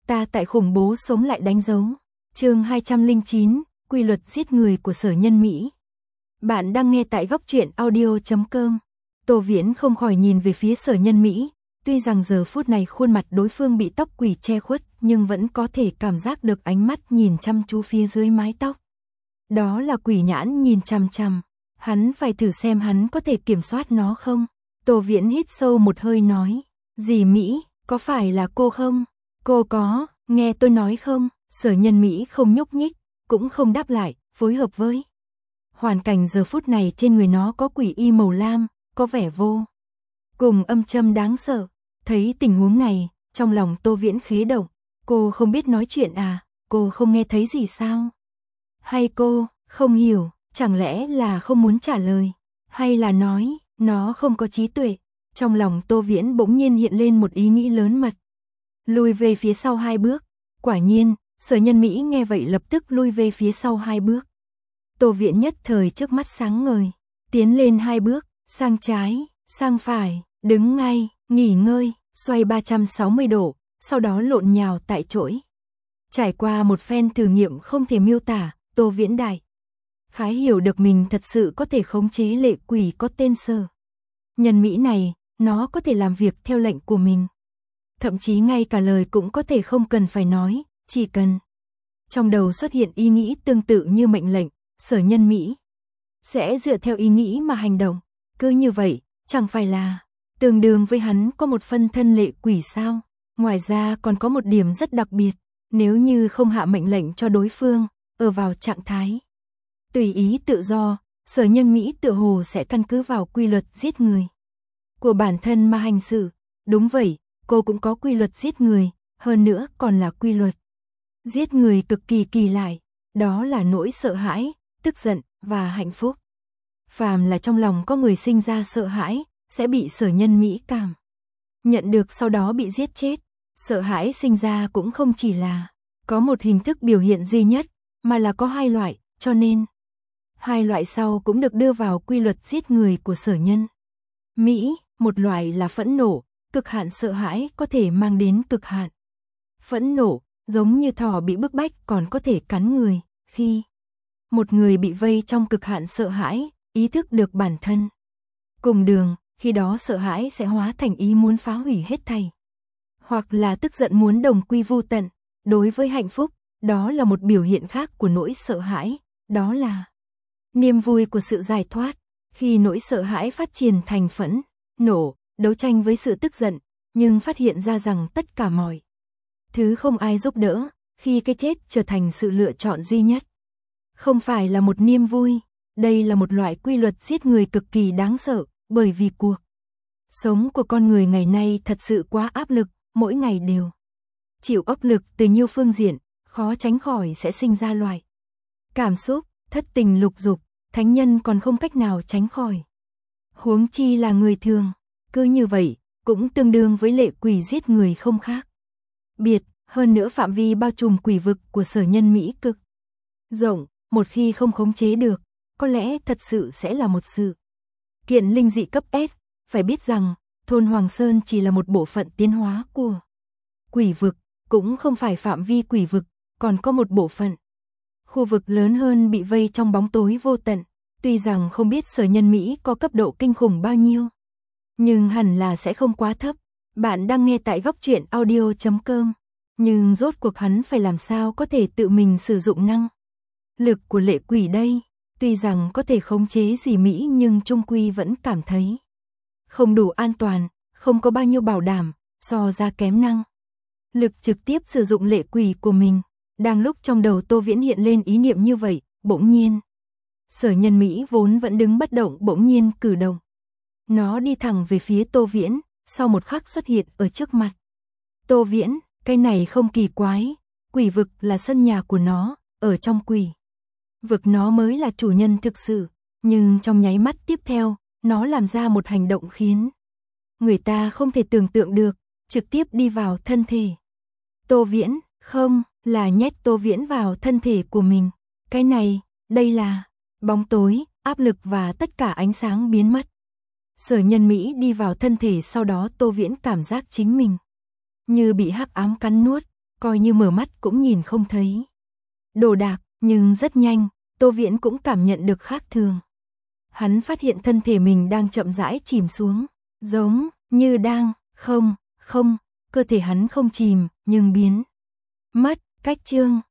ta tại khủng bố sống lại đánh dấu. Chương 209, quy luật giết người của Sở Nhân Mỹ. Bạn đang nghe tại góc truyện audio.com. Tô Viễn không khỏi nhìn về phía Sở Nhân Mỹ, tuy rằng giờ phút này khuôn mặt đối phương bị tóc quỷ che khuất, nhưng vẫn có thể cảm giác được ánh mắt nhìn chăm chú phía dưới mái tóc. Đó là quỷ nhãn nhìn chằm chằm, hắn phải thử xem hắn có thể kiểm soát nó không. Tô Viễn hít sâu một hơi nói, dì Mỹ, có phải là cô không? Cô có, nghe tôi nói không? Sở Nhân Mỹ không nhúc nhích, cũng không đáp lại, phối hợp với hoàn cảnh giờ phút này trên người nó có quỷ y màu lam, có vẻ vô cùng âm châm đáng sợ. Thấy tình huống này, trong lòng Tô Viễn khế động, cô không biết nói chuyện à, cô không nghe thấy gì sao? Hay cô không hiểu, chẳng lẽ là không muốn trả lời, hay là nói nó không có trí tuệ? Trong lòng Tô Viễn bỗng nhiên hiện lên một ý nghĩ lớn mật. Lùi về phía sau 2 bước. Quả nhiên, Sở Nhân Mỹ nghe vậy lập tức lui về phía sau 2 bước. Tô Viễn nhất thời trước mắt sáng ngời, tiến lên 2 bước, sang trái, sang phải, đứng ngay, nghỉ ngơi, xoay 360 độ, sau đó lộn nhào tại chỗ. Trải qua một phen thử nghiệm không thể miêu tả, Tô Viễn đại khái hiểu được mình thật sự có thể khống chế lệ quỷ có tên Sở Nhân Mỹ này, nó có thể làm việc theo lệnh của mình. Thậm chí ngay cả lời cũng có thể không cần phải nói, chỉ cần trong đầu xuất hiện ý nghĩ tương tự như mệnh lệnh, Sở Nhân Mỹ sẽ dựa theo ý nghĩ mà hành động. Cứ như vậy, chẳng phải là tương đương với hắn có một phân thân lệ quỷ sao? Ngoài ra còn có một điểm rất đặc biệt, nếu như không hạ mệnh lệnh cho đối phương, ở vào trạng thái tùy ý tự do, Sở Nhân Mỹ tựa hồ sẽ căn cứ vào quy luật giết người của bản thân mà hành sự. Đúng vậy, cô cũng có quy luật giết người, hơn nữa còn là quy luật giết người cực kỳ kỳ lạ, đó là nỗi sợ hãi, tức giận và hạnh phúc. Phàm là trong lòng có người sinh ra sợ hãi, sẽ bị Sở Nhân Mỹ cảm nhận được sau đó bị giết chết. Sợ hãi sinh ra cũng không chỉ là có một hình thức biểu hiện duy nhất, mà là có 2 loại, cho nên 2 loại sau cũng được đưa vào quy luật giết người của Sở Nhân Mỹ. Một loại là phẫn nộ, cực hạn sợ hãi có thể mang đến cực hạn phẫn nộ, giống như thỏ bị bức bách còn có thể cắn người. Khi một người bị vây trong cực hạn sợ hãi, ý thức được bản thân cùng đường, khi đó sợ hãi sẽ hóa thành ý muốn phá hủy hết thảy, hoặc là tức giận muốn đồng quy vu tận. Đối với hạnh phúc, đó là một biểu hiện khác của nỗi sợ hãi, đó là niềm vui của sự giải thoát. Khi nỗi sợ hãi phát triển thành phẫn nộ, đấu tranh với sự tức giận, nhưng phát hiện ra rằng tất cả mọi thứ không ai giúp đỡ, khi cái chết trở thành sự lựa chọn duy nhất, không phải là một niềm vui. Đây là một loại quy luật giết người cực kỳ đáng sợ, bởi vì cuộc sống của con người ngày nay thật sự quá áp lực, mỗi ngày đều chịu áp lực từ nhiều phương diện, khó tránh khỏi sẽ sinh ra loại cảm xúc thất tình lục dục, thánh nhân còn không cách nào tránh khỏi, huống chi là người thường. Cứ như vậy, cũng tương đương với lệ quỷ giết người không khác biệt. Hơn nữa phạm vi bao trùm quỷ vực của Sở Nhân Mỹ cực rộng, một khi không khống chế được, có lẽ thật sự sẽ là một sự kiện linh dị cấp S. Phải biết rằng, thôn Hoàng Sơn chỉ là một bộ phận tiến hóa của quỷ vực, cũng không phải phạm vi quỷ vực, còn có một bộ phận khu vực lớn hơn bị vây trong bóng tối vô tận. Tuy rằng không biết Sở Nhân Mỹ có cấp độ kinh khủng bao nhiêu, nhưng hẳn là sẽ không quá thấp. Bạn đang nghe tại góc truyện audio.com. Nhưng rốt cuộc hắn phải làm sao có thể tự mình sử dụng năng lực của lệ quỷ đây? Tuy rằng có thể khống chế dì Mỹ nhưng chung quy vẫn cảm thấy không đủ an toàn, không có bao nhiêu bảo đảm, so ra kém năng lực trực tiếp sử dụng lệ quỷ của mình. Đang lúc trong đầu Tô Viễn hiện lên ý niệm như vậy, bỗng nhiên Sở Nhân Mỹ vốn vẫn đứng bất động bỗng nhiên cử động. Nó đi thẳng về phía Tô Viễn, sau một khắc xuất hiện ở trước mặt Tô Viễn. Cái này không kỳ quái, quỷ vực là sân nhà của nó, ở trong quỷ vực nó mới là chủ nhân thực sự. Nhưng trong nháy mắt tiếp theo, nó làm ra một hành động khiến người ta không thể tưởng tượng được, trực tiếp đi vào thân thể Tô Viễn, không, là nhét Tô Viễn vào thân thể của mình. Cái này, đây là bóng tối, áp lực và tất cả ánh sáng biến mất. Sở Nhân Mỹ đi vào thân thể, sau đó Tô Viễn cảm giác chính mình như bị hắc ám cắn nuốt, coi như mở mắt cũng nhìn không thấy đồ đạc, nhưng rất nhanh, Tô Viễn cũng cảm nhận được khác thường. Hắn phát hiện thân thể mình đang chậm rãi chìm xuống, giống như đang, không, cơ thể hắn không chìm, nhưng biến mất. Cách chương